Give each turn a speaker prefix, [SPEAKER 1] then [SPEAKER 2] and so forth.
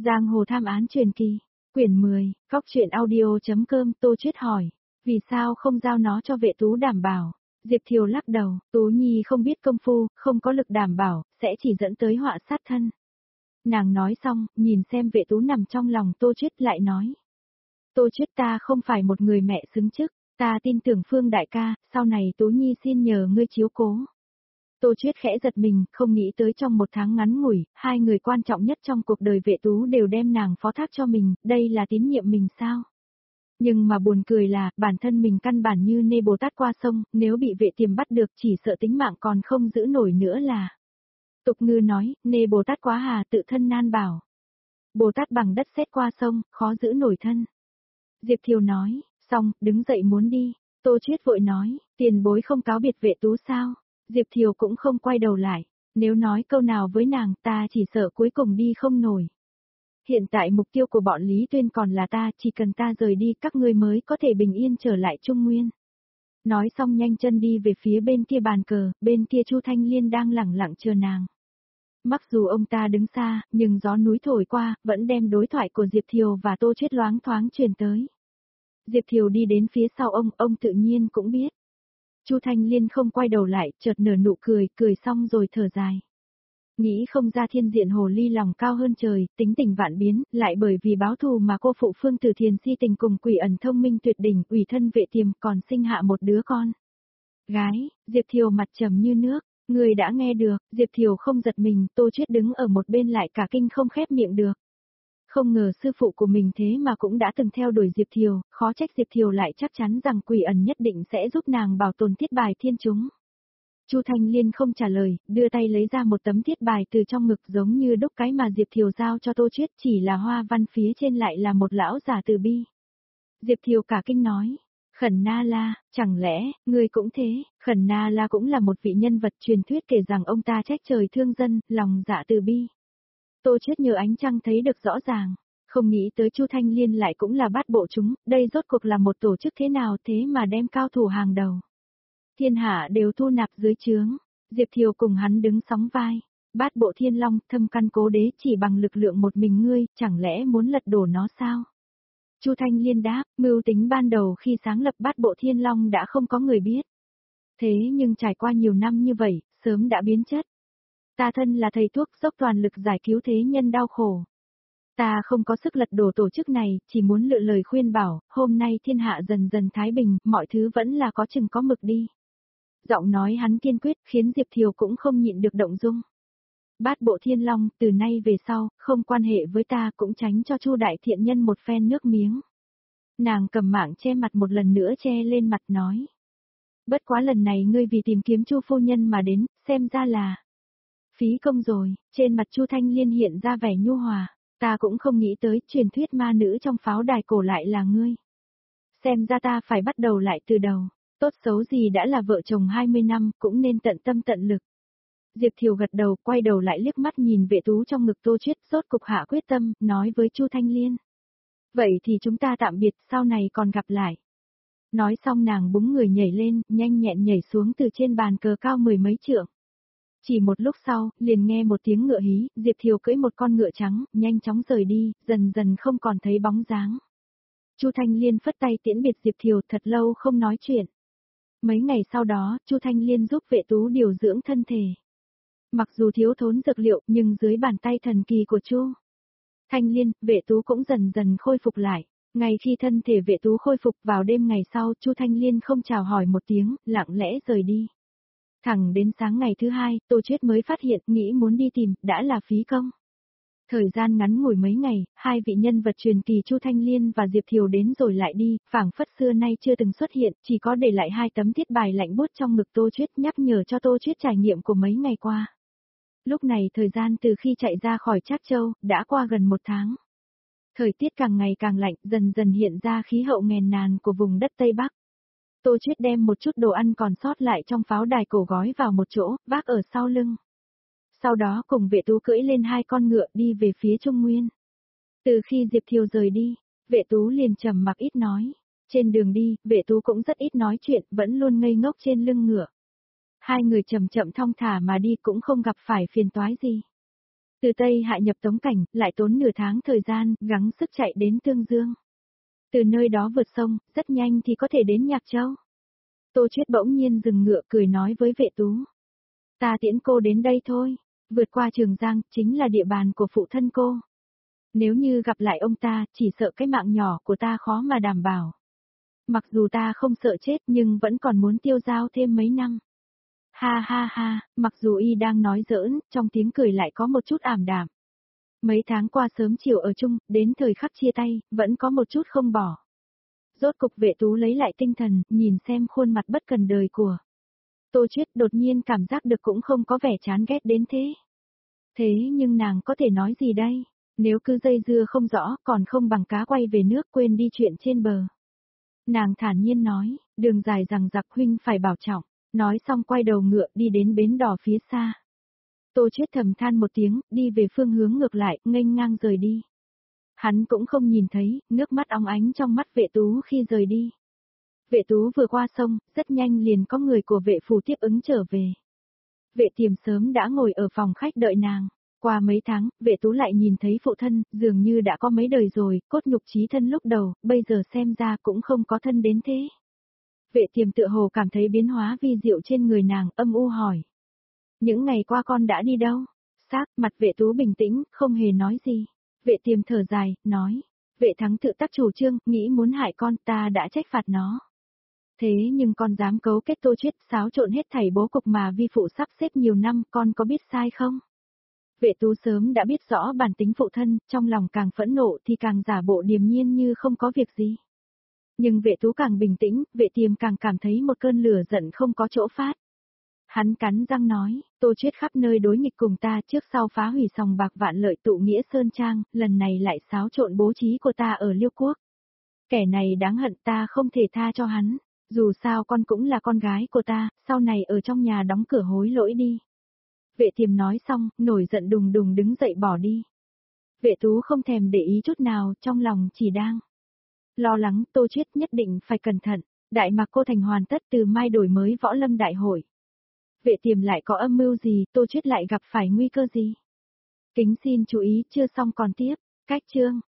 [SPEAKER 1] Giang hồ tham án truyền kỳ, quyển 10, góc truyện audio.com. Tô Chuyết hỏi, vì sao không giao nó cho Vệ Tú đảm bảo? Diệp Thiều lắc đầu, Tú Nhi không biết công phu, không có lực đảm bảo, sẽ chỉ dẫn tới họa sát thân. Nàng nói xong, nhìn xem Vệ Tú nằm trong lòng Tô Chuyết lại nói. Tô Chuyết, ta không phải một người mẹ xứng chức, ta tin tưởng Phương đại ca, sau này Tú Nhi xin nhờ ngươi chiếu cố. Tô Chuyết khẽ giật mình, không nghĩ tới trong một tháng ngắn ngủi, hai người quan trọng nhất trong cuộc đời Vệ Tú đều đem nàng phó thác cho mình, đây là tín nhiệm mình sao? Nhưng mà buồn cười là, bản thân mình căn bản như nê Bồ Tát qua sông, nếu bị Vệ Tiềm bắt được chỉ sợ tính mạng còn không giữ nổi nữa là. Tục ngữ nói, nê Bồ Tát quá hà tự thân nan bảo. Bồ Tát bằng đất sét qua sông, khó giữ nổi thân. Diệp Thiều nói, xong, đứng dậy muốn đi. Tô Chuyết vội nói, tiền bối không cáo biệt Vệ Tú sao? Diệp Thiều cũng không quay đầu lại. Nếu nói câu nào với nàng, ta chỉ sợ cuối cùng đi không nổi. Hiện tại mục tiêu của bọn Lý Tuyên còn là ta, chỉ cần ta rời đi các ngươi mới có thể bình yên trở lại Trung Nguyên. Nói xong nhanh chân đi về phía bên kia bàn cờ, bên kia Chu Thanh Liên đang lẳng lặng chờ nàng. Mặc dù ông ta đứng xa, nhưng gió núi thổi qua, vẫn đem đối thoại của Diệp Thiều và Tô Chuyết loáng thoáng truyền tới. Diệp Thiều đi đến phía sau ông tự nhiên cũng biết. Chu Thanh Liên không quay đầu lại, chợt nở nụ cười, cười xong rồi thở dài. Nghĩ không ra thiên diện hồ ly lòng cao hơn trời, tính tình vạn biến, lại bởi vì báo thù mà cô phụ Phương Tử Thiền si tình cùng Quỷ Ẩn thông minh tuyệt đỉnh, ủy thân Vệ Tiềm còn sinh hạ một đứa con. Gái, Diệp Thiều mặt trầm như nước, người đã nghe được, Diệp Thiều không giật mình, Tô Chuyết đứng ở một bên lại cả kinh không khép miệng được. Không ngờ sư phụ của mình thế mà cũng đã từng theo đuổi Diệp Thiều, khó trách Diệp Thiều lại chắc chắn rằng Quỷ Ẩn nhất định sẽ giúp nàng bảo tồn thiết bài thiên chúng. Chu Thanh Liên không trả lời, đưa tay lấy ra một tấm thiết bài từ trong ngực giống như đúc cái mà Diệp Thiều giao cho Tô Chuyết, chỉ là hoa văn phía trên lại là một lão giả từ bi. Diệp Thiều cả kinh nói, Khẩn Na La, chẳng lẽ, ngươi cũng thế? Khẩn Na La cũng là một vị nhân vật truyền thuyết kể rằng ông ta trách trời thương dân, lòng dạ từ bi. Tô Chuyết nhờ ánh trăng thấy được rõ ràng, không nghĩ tới Chu Thanh Liên lại cũng là bát bộ chúng, đây rốt cuộc là một tổ chức thế nào thế mà đem cao thủ hàng đầu. Thiên hạ đều thu nạp dưới trướng, Diệp Thiều cùng hắn đứng sóng vai. Bát bộ thiên long, thâm căn cố đế chỉ bằng lực lượng một mình ngươi, chẳng lẽ muốn lật đổ nó sao? Chu Thanh Liên đáp, mưu tính ban đầu khi sáng lập bát bộ thiên long đã không có người biết. Thế nhưng trải qua nhiều năm như vậy, sớm đã biến chất. Ta thân là thầy thuốc dốc toàn lực giải cứu thế nhân đau khổ. Ta không có sức lật đổ tổ chức này, chỉ muốn lựa lời khuyên bảo, hôm nay thiên hạ dần dần thái bình, mọi thứ vẫn là có chừng có mực đi. Giọng nói hắn kiên quyết khiến Diệp Thiều cũng không nhịn được động dung. Bát bộ thiên long, từ nay về sau, không quan hệ với ta cũng tránh cho Chu đại thiện nhân một phen nước miếng. Nàng cầm mạng che mặt một lần nữa che lên mặt nói. Bất quá lần này ngươi vì tìm kiếm Chu phu nhân mà đến, xem ra là phí công rồi, trên mặt Chu Thanh Liên hiện ra vẻ nhu hòa, ta cũng không nghĩ tới truyền thuyết ma nữ trong pháo đài cổ lại là ngươi. Xem ra ta phải bắt đầu lại từ đầu. Tốt xấu gì đã là vợ chồng 20 năm, cũng nên tận tâm tận lực. Diệp Thiều gật đầu, quay đầu lại liếc mắt nhìn Vệ Tú trong ngực Tô Chuyết, rốt cục hạ quyết tâm, nói với Chu Thanh Liên. Vậy thì chúng ta tạm biệt, sau này còn gặp lại. Nói xong nàng búng người nhảy lên, nhanh nhẹn nhảy xuống từ trên bàn cờ cao 10 mấy trượng. Chỉ một lúc sau, liền nghe một tiếng ngựa hí, Diệp Thiều cưỡi một con ngựa trắng, nhanh chóng rời đi, dần dần không còn thấy bóng dáng. Chu Thanh Liên phất tay tiễn biệt Diệp Thiều, thật lâu không nói chuyện. Mấy ngày sau đó, Chu Thanh Liên giúp Vệ Tú điều dưỡng thân thể. Mặc dù thiếu thốn dược liệu, nhưng dưới bàn tay thần kỳ của Chu Thanh Liên, Vệ Tú cũng dần dần khôi phục lại. Ngay khi thân thể Vệ Tú khôi phục vào đêm ngày sau, Chu Thanh Liên không chào hỏi một tiếng, lặng lẽ rời đi. Thẳng đến sáng ngày thứ hai, Tô Chuyết mới phát hiện, nghĩ muốn đi tìm, đã là phí công. Thời gian ngắn ngủi mấy ngày, hai vị nhân vật truyền kỳ Chu Thanh Liên và Diệp Thiều đến rồi lại đi, phảng phất xưa nay chưa từng xuất hiện, chỉ có để lại hai tấm thiết bài lạnh buốt trong ngực Tô Chuyết nhắc nhở cho Tô Chuyết trải nghiệm của mấy ngày qua. Lúc này thời gian từ khi chạy ra khỏi Trác Châu, đã qua gần một tháng. Thời tiết càng ngày càng lạnh, dần dần hiện ra khí hậu nghèn nàn của vùng đất Tây Bắc. Tô Chuyết đem một chút đồ ăn còn sót lại trong pháo đài cổ gói vào một chỗ, vác ở sau lưng. Sau đó cùng Vệ Tú cưỡi lên hai con ngựa đi về phía Trung Nguyên. Từ khi Diệp Thiều rời đi, Vệ Tú liền trầm mặc ít nói. Trên đường đi, Vệ Tú cũng rất ít nói chuyện, vẫn luôn ngây ngốc trên lưng ngựa. Hai người chậm chậm thong thả mà đi cũng không gặp phải phiền toái gì. Từ Tây Hạ nhập Tống Cảnh, lại tốn nửa tháng thời gian, gắng sức chạy đến Tương Dương. Từ nơi đó vượt sông, rất nhanh thì có thể đến Nhạc Châu. Tô Chuyết bỗng nhiên dừng ngựa cười nói với Vệ Tú. Ta tiễn cô đến đây thôi, vượt qua Trường Giang, chính là địa bàn của phụ thân cô. Nếu như gặp lại ông ta, chỉ sợ cái mạng nhỏ của ta khó mà đảm bảo. Mặc dù ta không sợ chết nhưng vẫn còn muốn tiêu dao thêm mấy năm. Ha ha ha, mặc dù y đang nói giỡn, trong tiếng cười lại có một chút ảm đạm. Mấy tháng qua sớm chiều ở chung, đến thời khắc chia tay, vẫn có một chút không bỏ. Rốt cục Vệ Tú lấy lại tinh thần, nhìn xem khuôn mặt bất cần đời của Tô Chuyết, đột nhiên cảm giác được cũng không có vẻ chán ghét đến thế. Thế nhưng nàng có thể nói gì đây? Nếu cứ dây dưa không rõ, còn không bằng cá quay về nước, quên đi chuyện trên bờ. Nàng thản nhiên nói, đường dài rằng giặc, huynh phải bảo trọng. Nói xong quay đầu ngựa đi đến bến đò phía xa. Tô Chuyết thầm than một tiếng, đi về phương hướng ngược lại, nghênh ngang rời đi. Hắn cũng không nhìn thấy, nước mắt óng ánh trong mắt Vệ Tú khi rời đi. Vệ Tú vừa qua sông, rất nhanh liền có người của Vệ phủ tiếp ứng trở về. Vệ Tiềm sớm đã ngồi ở phòng khách đợi nàng. Qua mấy tháng, Vệ Tú lại nhìn thấy phụ thân, dường như đã có mấy đời rồi, cốt nhục chí thân lúc đầu, bây giờ xem ra cũng không có thân đến thế. Vệ Tiềm tựa hồ cảm thấy biến hóa vi diệu trên người nàng, âm u hỏi. Những ngày qua con đã đi đâu? Sắc mặt Vệ Tú bình tĩnh, không hề nói gì. Vệ Tiềm thở dài, nói. Vệ Thắng tự tác chủ trương, nghĩ muốn hại con, ta đã trách phạt nó. Thế nhưng con dám cấu kết Tô Chuyết, xáo trộn hết thảy bố cục mà vi phụ sắp xếp nhiều năm, con có biết sai không? Vệ Tú sớm đã biết rõ bản tính phụ thân, trong lòng càng phẫn nộ thì càng giả bộ điềm nhiên như không có việc gì. Nhưng Vệ Tú càng bình tĩnh, Vệ Tiềm càng cảm thấy một cơn lửa giận không có chỗ phát. Hắn cắn răng nói, Tô Chuyết khắp nơi đối nghịch cùng ta, trước sau phá hủy sòng bạc Vạn Lợi tụ nghĩa Sơn Trang, lần này lại xáo trộn bố trí của ta ở Liêu Quốc. Kẻ này đáng hận, ta không thể tha cho hắn, dù sao con cũng là con gái của ta, sau này ở trong nhà đóng cửa hối lỗi đi. Vệ Tiềm nói xong, nổi giận đùng đùng đứng dậy bỏ đi. Vệ Tú không thèm để ý chút nào, trong lòng chỉ đang lo lắng. Tô Chuyết nhất định phải cẩn thận. Đại Mạc Cô Thành hoàn tất, từ mai đổi mới võ lâm đại hội. Vệ Tiềm lại có âm mưu gì, Tô Chuyết lại gặp phải nguy cơ gì? Kính xin chú ý, chưa xong còn tiếp. Cách chương